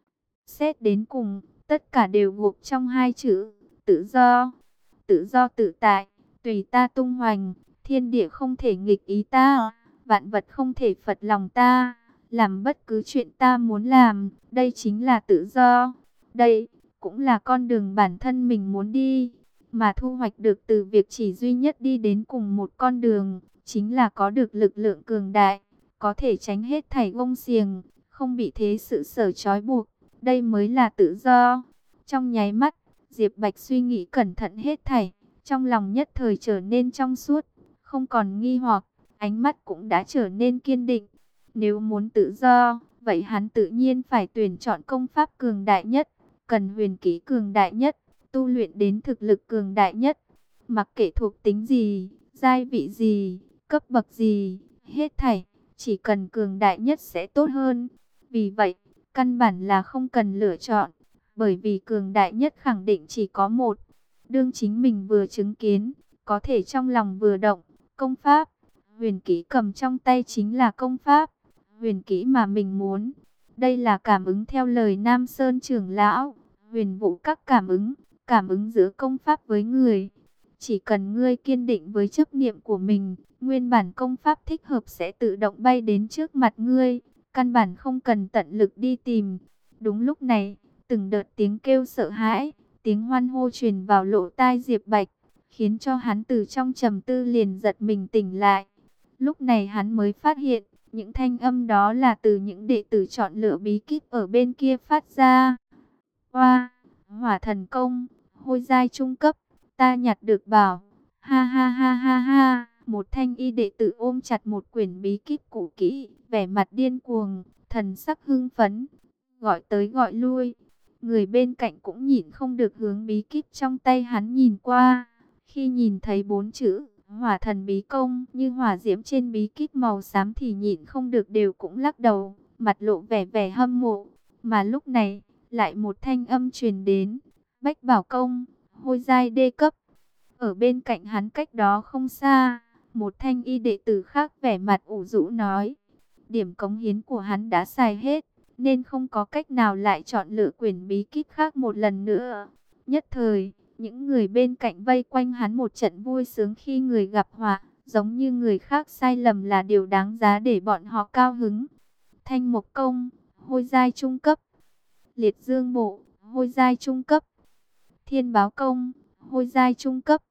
Xét đến cùng, tất cả đều gộp trong hai chữ, tự do. Tự do tự tại, tùy ta tung hoành, thiên địa không thể nghịch ý ta, vạn vật không thể phật lòng ta, làm bất cứ chuyện ta muốn làm, đây chính là tự do. Đây cũng là con đường bản thân mình muốn đi, mà thu hoạch được từ việc chỉ duy nhất đi đến cùng một con đường, chính là có được lực lượng cường đại, có thể tránh hết thảy gông xiềng, không bị thế sự sở trói buộc, đây mới là tự do. Trong nháy mắt, Diệp Bạch suy nghĩ cẩn thận hết thảy, trong lòng nhất thời trở nên trong suốt, không còn nghi hoặc, ánh mắt cũng đã trở nên kiên định. Nếu muốn tự do, vậy hắn tự nhiên phải tuyển chọn công pháp cường đại nhất, cần huyền kỹ cường đại nhất, tu luyện đến thực lực cường đại nhất. Mặc kệ thuộc tính gì, giai vị gì, cấp bậc gì, hết thảy, chỉ cần cường đại nhất sẽ tốt hơn. Vì vậy, căn bản là không cần lựa chọn, bởi vì cường đại nhất khẳng định chỉ có một. Đương chính mình vừa chứng kiến, có thể trong lòng vừa động, công pháp, huyền kỹ cầm trong tay chính là công pháp, huyền kỹ mà mình muốn. Đây là cảm ứng theo lời Nam Sơn trưởng lão, huyền vũ các cảm ứng giữa công pháp với người. Chỉ cần ngươi kiên định với chấp niệm của mình, nguyên bản công pháp thích hợp sẽ tự động bay đến trước mặt ngươi, căn bản không cần tận lực đi tìm. Đúng lúc này, từng đợt tiếng kêu sợ hãi, tiếng hoan hô truyền vào lỗ tai Diệp Bạch, khiến cho hắn từ trong trầm tư liền giật mình tỉnh lại. Lúc này hắn mới phát hiện, những thanh âm đó là từ những đệ tử chọn lựa bí kíp ở bên kia phát ra. Hoa, hỏa thần công, hôi giai trung cấp, ta nhặt được bảo. Ha ha ha ha ha, một thanh y đệ tử ôm chặt một quyển bí kíp cũ kỹ, vẻ mặt điên cuồng, thần sắc hưng phấn, gọi tới gọi lui. Người bên cạnh cũng nhịn không được hướng bí kíp trong tay hắn nhìn qua. Khi nhìn thấy 4 chữ hỏa thần bí công như hỏa diễm trên bí kíp màu xám thì nhịn không được đều cũng lắc đầu, mặt lộ vẻ vẻ hâm mộ. Mà lúc này, lại một thanh âm truyền đến, Bách Bảo Công, hôi giai đê cấp. Ở bên cạnh hắn cách đó không xa, một thanh y đệ tử khác vẻ mặt ủ rũ nói, điểm cống hiến của hắn đã xài hết, nên không có cách nào lại chọn lựa quyển bí kíp khác một lần nữa. Nhất thời, những người bên cạnh vây quanh hắn một trận vui sướng khi người gặp họa, giống như người khác sai lầm là điều đáng giá để bọn họ cao hứng. Thanh Mộc Công, hôi giai trung cấp. Liệt Dương Bộ, hôi giai trung cấp. Thiên Báo Công, hôi giai trung cấp.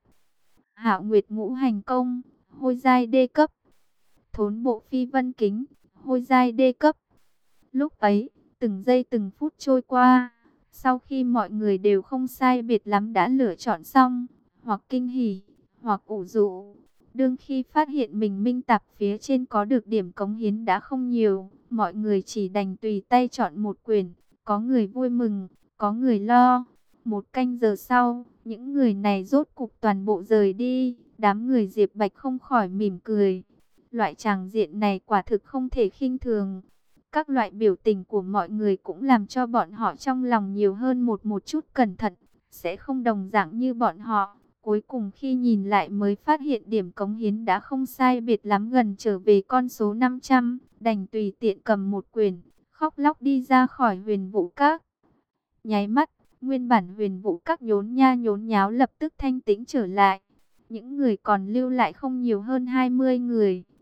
Hạo Nguyệt Ngũ Hành Công, hôi giai đê cấp. Thốn Bộ Phi Vân Kính, hôi giai đê cấp. Lúc ấy, từng giây từng phút trôi qua, sau khi mọi người đều không sai biệt lắm đã lựa chọn xong, hoặc kinh hỉ, hoặc ủ rũ. Đương khi phát hiện mình minh tạp phía trên có được điểm cống hiến đã không nhiều, mọi người chỉ đành tùy tay chọn một quyển, có người vui mừng, có người lo. Một canh giờ sau, những người này rốt cục toàn bộ rời đi, đám người Diệp Bạch không khỏi mỉm cười. Loại tràng diện này quả thực không thể khinh thường. Các loại biểu tình của mọi người cũng làm cho bọn họ trong lòng nhiều hơn một chút cẩn thận, sẽ không đồng dạng như bọn họ. Cuối cùng khi nhìn lại mới phát hiện điểm cống hiến đã không sai biệt lắm gần trở về con số 500, đành tùy tiện cầm một quyển, khóc lóc đi ra khỏi Huyền Vũ Các. Nháy mắt, nguyên bản Huyền Vũ Các nhốn nha nhốn nháo lập tức thanh tĩnh trở lại. Những người còn lưu lại không nhiều hơn 20 người,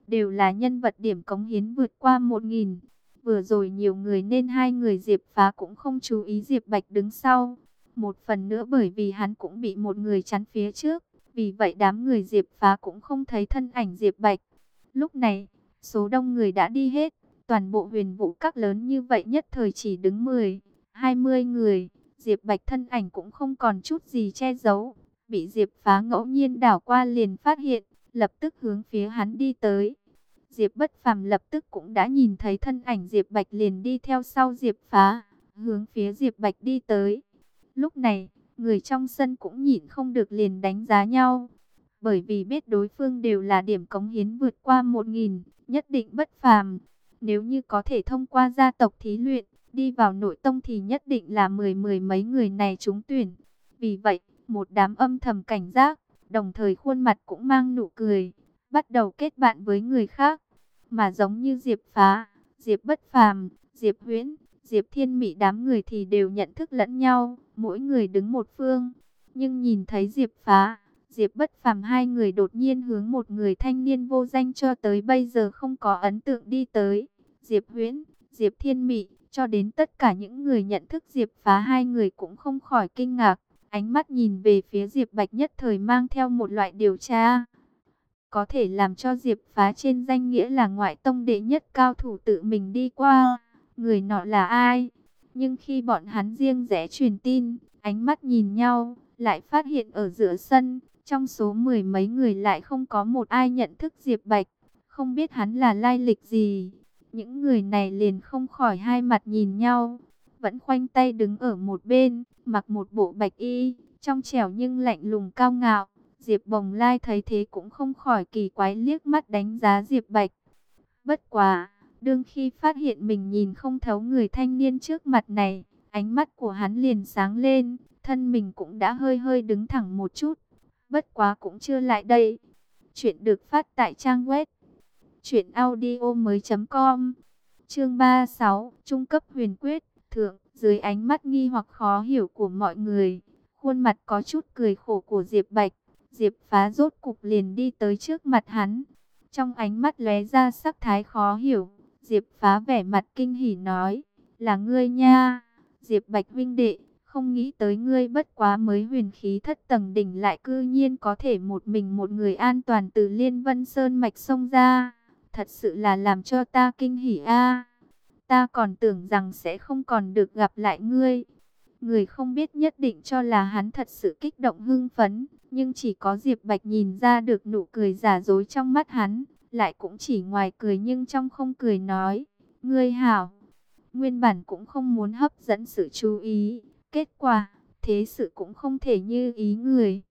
đều là nhân vật điểm cống hiến vượt qua 1000. Vừa rồi nhiều người nên hai người Diệp Phá cũng không chú ý Diệp Bạch đứng sau. Một phần nữa bởi vì hắn cũng bị một người chắn phía trước. Vì vậy đám người Diệp Phá cũng không thấy thân ảnh Diệp Bạch. Lúc này, số đông người đã đi hết. Toàn bộ Huyền Vũ Các lớn như vậy nhất thời chỉ đứng 10, 20 người. Diệp Bạch thân ảnh cũng không còn chút gì che giấu. Bị Diệp Phá ngẫu nhiên đảo qua liền phát hiện, lập tức hướng phía hắn đi tới. Diệp Bất Phàm lập tức cũng đã nhìn thấy thân ảnh Diệp Bạch liền đi theo sau Diệp Phá, hướng phía Diệp Bạch đi tới. Lúc này, người trong sân cũng nhịn không được liền đánh giá nhau. Bởi vì biết đối phương đều là điểm cống hiến vượt qua 1000, nhất định bất phàm. Nếu như có thể thông qua gia tộc thí luyện, đi vào nội tông thì nhất định là mười mấy người này trúng tuyển. Vì vậy, một đám âm thầm cảnh giác, đồng thời khuôn mặt cũng mang nụ cười, bắt đầu kết bạn với người khác. Mà giống như Diệp Phá, Diệp Bất Phàm, Diệp Huyễn, Diệp Thiên Mị đám người thì đều nhận thức lẫn nhau, mỗi người đứng một phương. Nhưng nhìn thấy Diệp Phá, Diệp Bất Phàm hai người đột nhiên hướng một người thanh niên vô danh cho tới bây giờ không có ấn tượng đi tới. Diệp Huyễn, Diệp Thiên Mị, cho đến tất cả những người nhận thức Diệp Phá hai người cũng không khỏi kinh ngạc. Ánh mắt nhìn về phía Diệp Bạch nhất thời mang theo một loại điều tra. Có thể làm cho Diệp Phá trên danh nghĩa là ngoại tông đệ nhất cao thủ tự mình đi qua. Người nọ là ai? Nhưng khi bọn hắn riêng rẽ truyền tin, ánh mắt nhìn nhau, lại phát hiện ở giữa sân, trong số mười mấy người lại không có một ai nhận thức Diệp Bạch. Không biết hắn là lai lịch gì. Những người này liền không khỏi hai mặt nhìn nhau. Vẫn khoanh tay đứng ở một bên, mặc một bộ bạch y, trong trẻo nhưng lạnh lùng cao ngạo. Diệp Bồng Lai thấy thế cũng không khỏi kỳ quái liếc mắt đánh giá Diệp Bạch. Bất quá, đương khi phát hiện mình nhìn không thấu người thanh niên trước mặt này, ánh mắt của hắn liền sáng lên, thân mình cũng đã hơi hơi đứng thẳng một chút. Bất quá cũng chưa lại đây. Chuyện được phát tại trang web truyệnaudiomoi.com. Chương 36, trung cấp huyền quyết, thượng. Dưới ánh mắt nghi hoặc khó hiểu của mọi người, khuôn mặt có chút cười khổ của Diệp Bạch, Diệp Phá rốt cục liền đi tới trước mặt hắn. Trong ánh mắt lóe ra sắc thái khó hiểu, Diệp Phá vẻ mặt kinh hỉ nói, là ngươi nha, Diệp Bạch huynh đệ, không nghĩ tới ngươi bất quá mới huyền khí thất tầng đỉnh lại cư nhiên có thể một mình một người an toàn từ Liên Vân Sơn mạch xông ra, thật sự là làm cho ta kinh hỉ a. Ta còn tưởng rằng sẽ không còn được gặp lại ngươi. Người không biết nhất định cho là hắn thật sự kích động hưng phấn, nhưng chỉ có Diệp Bạch nhìn ra được nụ cười giả dối trong mắt hắn, lại cũng chỉ ngoài cười nhưng trong không cười nói, ngươi hảo. Nguyên bản cũng không muốn hấp dẫn sự chú ý, kết quả, thế sự cũng không thể như ý người.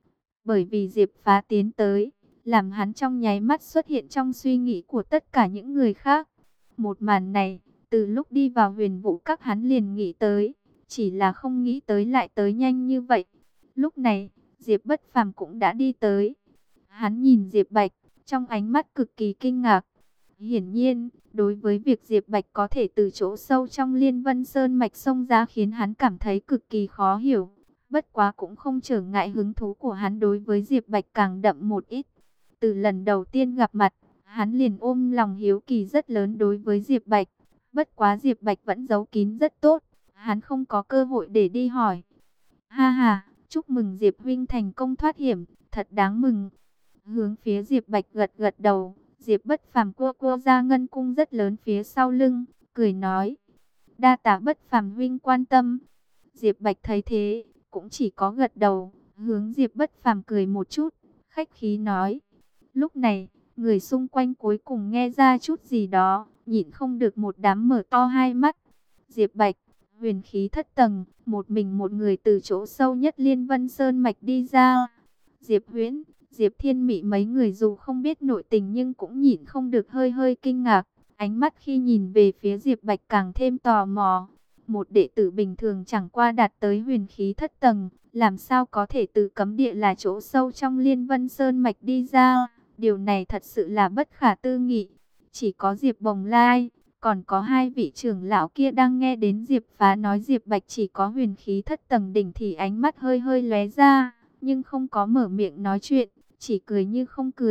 Bởi vì Diệp Phá tiến tới, làm hắn trong nháy mắt xuất hiện trong suy nghĩ của tất cả những người khác. Một màn này, từ lúc đi vào Huyền Vũ Các hắn liền nghĩ tới, chỉ là không nghĩ tới lại tới nhanh như vậy. Lúc này, Diệp Bất Phàm cũng đã đi tới. Hắn nhìn Diệp Bạch, trong ánh mắt cực kỳ kinh ngạc. Hiển nhiên, đối với việc Diệp Bạch có thể từ chỗ sâu trong Liên Vân Sơn mạch xông ra khiến hắn cảm thấy cực kỳ khó hiểu. Bất quá cũng không trở ngại hứng thú của hắn đối với Diệp Bạch càng đậm một ít. Từ lần đầu tiên gặp mặt, hắn liền ôm lòng hiếu kỳ rất lớn đối với Diệp Bạch. Bất quá Diệp Bạch vẫn giấu kín rất tốt, hắn không có cơ hội để đi hỏi. Ha ha, chúc mừng Diệp huynh thành công thoát hiểm, thật đáng mừng. Hướng phía Diệp Bạch gật gật đầu, Diệp Bất Phàm cua ra ngân cung rất lớn phía sau lưng, cười nói: "Đa tạ Bất Phàm huynh quan tâm." Diệp Bạch thấy thế, cũng chỉ có gật đầu, hướng Diệp Bất Phàm cười một chút, khách khí nói. Lúc này, người xung quanh cuối cùng nghe ra chút gì đó, nhịn không được một đám mở to hai mắt. Diệp Bạch, huyền khí thất tầng, một mình một người từ chỗ sâu nhất Liên Vân Sơn mạch đi ra. Diệp Huyễn, Diệp Thiên Mị mấy người dù không biết nội tình nhưng cũng nhịn không được hơi hơi kinh ngạc. Ánh mắt khi nhìn về phía Diệp Bạch càng thêm tò mò. Một đệ tử bình thường chẳng qua đạt tới huyền khí thất tầng, làm sao có thể từ cấm địa là chỗ sâu trong Liên Vân Sơn mạch đi ra. Điều này thật sự là bất khả tư nghị. Chỉ có Diệp Bồng Lai, còn có hai vị trưởng lão kia đang nghe đến Diệp Phá nói Diệp Bạch chỉ có huyền khí thất tầng đỉnh thì ánh mắt hơi hơi lóe ra, nhưng không có mở miệng nói chuyện, chỉ cười như không cười,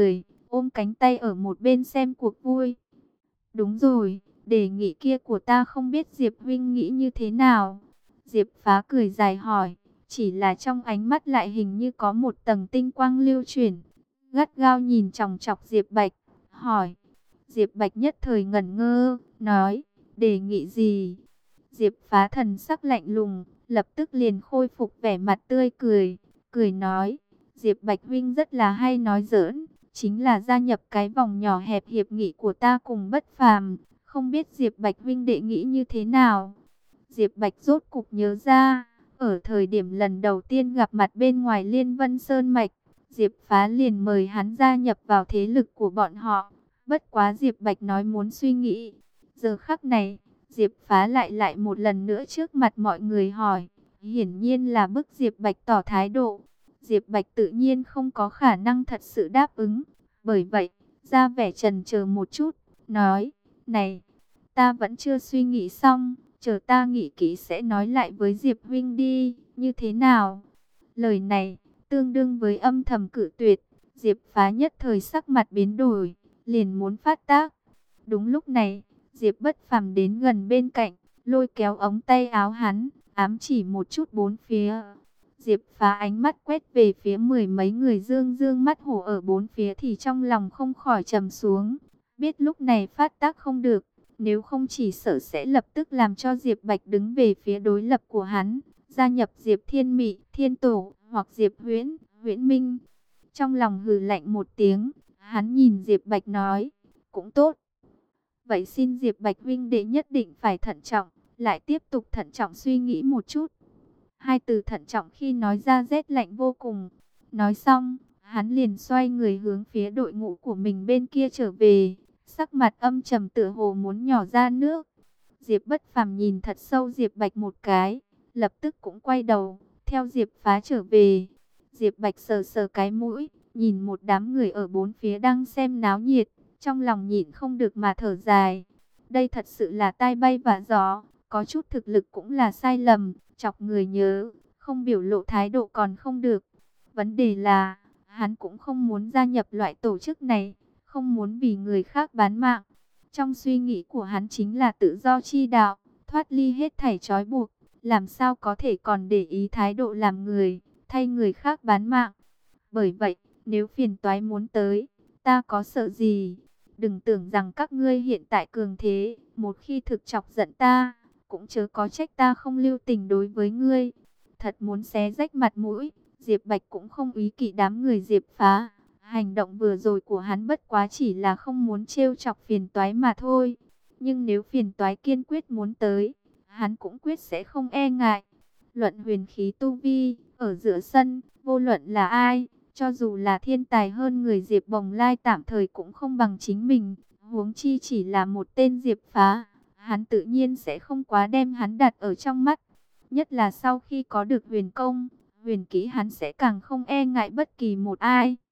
ôm cánh tay ở một bên xem cuộc vui. Đúng rồi, đề nghị kia của ta không biết Diệp huynh nghĩ như thế nào? Diệp Phá cười dài hỏi, chỉ là trong ánh mắt lại hình như có một tầng tinh quang lưu chuyển, gắt gao nhìn chòng chọc Diệp Bạch, hỏi. Diệp Bạch nhất thời ngẩn ngơ, nói, đề nghị gì? Diệp Phá thần sắc lạnh lùng, lập tức liền khôi phục vẻ mặt tươi cười, cười nói, Diệp Bạch huynh rất là hay nói giỡn, chính là gia nhập cái vòng nhỏ hẹp hiệp nghị của ta cùng Bất Phàm, không biết Diệp Bạch huynh đệ nghĩ như thế nào? Diệp Bạch rốt cục nhớ ra, ở thời điểm lần đầu tiên gặp mặt bên ngoài Liên Vân Sơn Mạch, Diệp Phá liền mời hắn gia nhập vào thế lực của bọn họ. Bất quá Diệp Bạch nói muốn suy nghĩ. Giờ khắc này, Diệp Phá lại một lần nữa trước mặt mọi người hỏi. Hiển nhiên là bức Diệp Bạch tỏ thái độ. Diệp Bạch tự nhiên không có khả năng thật sự đáp ứng. Bởi vậy, ra vẻ chần chờ một chút, nói, này, ta vẫn chưa suy nghĩ xong, chờ ta nghĩ kỹ sẽ nói lại với Diệp huynh đi, như thế nào? Lời này, tương đương với âm thầm cự tuyệt, Diệp Phá nhất thời sắc mặt biến đổi, liền muốn phát tác. Đúng lúc này, Diệp Bất Phàm đến gần bên cạnh, lôi kéo ống tay áo hắn, ám chỉ một chút bốn phía. Diệp Phá ánh mắt quét về phía mười mấy người dương dương mắt hổ ở bốn phía thì trong lòng không khỏi trầm xuống. Biết lúc này phát tác không được, nếu không chỉ sợ sẽ lập tức làm cho Diệp Bạch đứng về phía đối lập của hắn, gia nhập Diệp Thiên Mị, Thiên Tổ hoặc Diệp Huyễn, Huyễn Minh. Trong lòng hừ lạnh một tiếng, hắn nhìn Diệp Bạch nói, cũng tốt. Vậy xin Diệp Bạch huynh đệ nhất định phải thận trọng, lại tiếp tục thận trọng suy nghĩ một chút. Hai từ thận trọng khi nói ra rét lạnh vô cùng. Nói xong, hắn liền xoay người hướng phía đội ngũ của mình bên kia trở về, sắc mặt âm trầm tựa hồ muốn nhỏ ra nước. Diệp Bất Phàm nhìn thật sâu Diệp Bạch một cái, lập tức cũng quay đầu, theo Diệp Phá trở về. Diệp Bạch sờ sờ cái mũi, nhìn một đám người ở bốn phía đang xem náo nhiệt, trong lòng nhịn không được mà thở dài. Đây thật sự là tai bay vạ gió, có chút thực lực cũng là sai lầm, chọc người nhớ, không biểu lộ thái độ còn không được. Vấn đề là, hắn cũng không muốn gia nhập loại tổ chức này, không muốn vì người khác bán mạng. Trong suy nghĩ của hắn chính là tự do chi đạo, thoát ly hết thảy trói buộc, làm sao có thể còn để ý thái độ làm người, thay người khác bán mạng. Bởi vậy, nếu phiền toái muốn tới, ta có sợ gì? Đừng tưởng rằng các ngươi hiện tại cường thế, một khi thực chọc giận ta, cũng chớ có trách ta không lưu tình đối với ngươi. Thật muốn xé rách mặt mũi, Diệp Bạch cũng không ý kỵ đám người Diệp Phá. Hành động vừa rồi của hắn bất quá chỉ là không muốn trêu chọc phiền toái mà thôi. Nhưng nếu phiền toái kiên quyết muốn tới, hắn cũng quyết sẽ không e ngại. Luận huyền khí tu vi, ở giữa sân, vô luận là ai, cho dù là thiên tài hơn người Diệp Bồng Lai tạm thời cũng không bằng chính mình. Huống chi chỉ là một tên Diệp Phá, hắn tự nhiên sẽ không quá đem hắn đặt ở trong mắt. Nhất là sau khi có được huyền công, huyền kỹ hắn sẽ càng không e ngại bất kỳ một ai.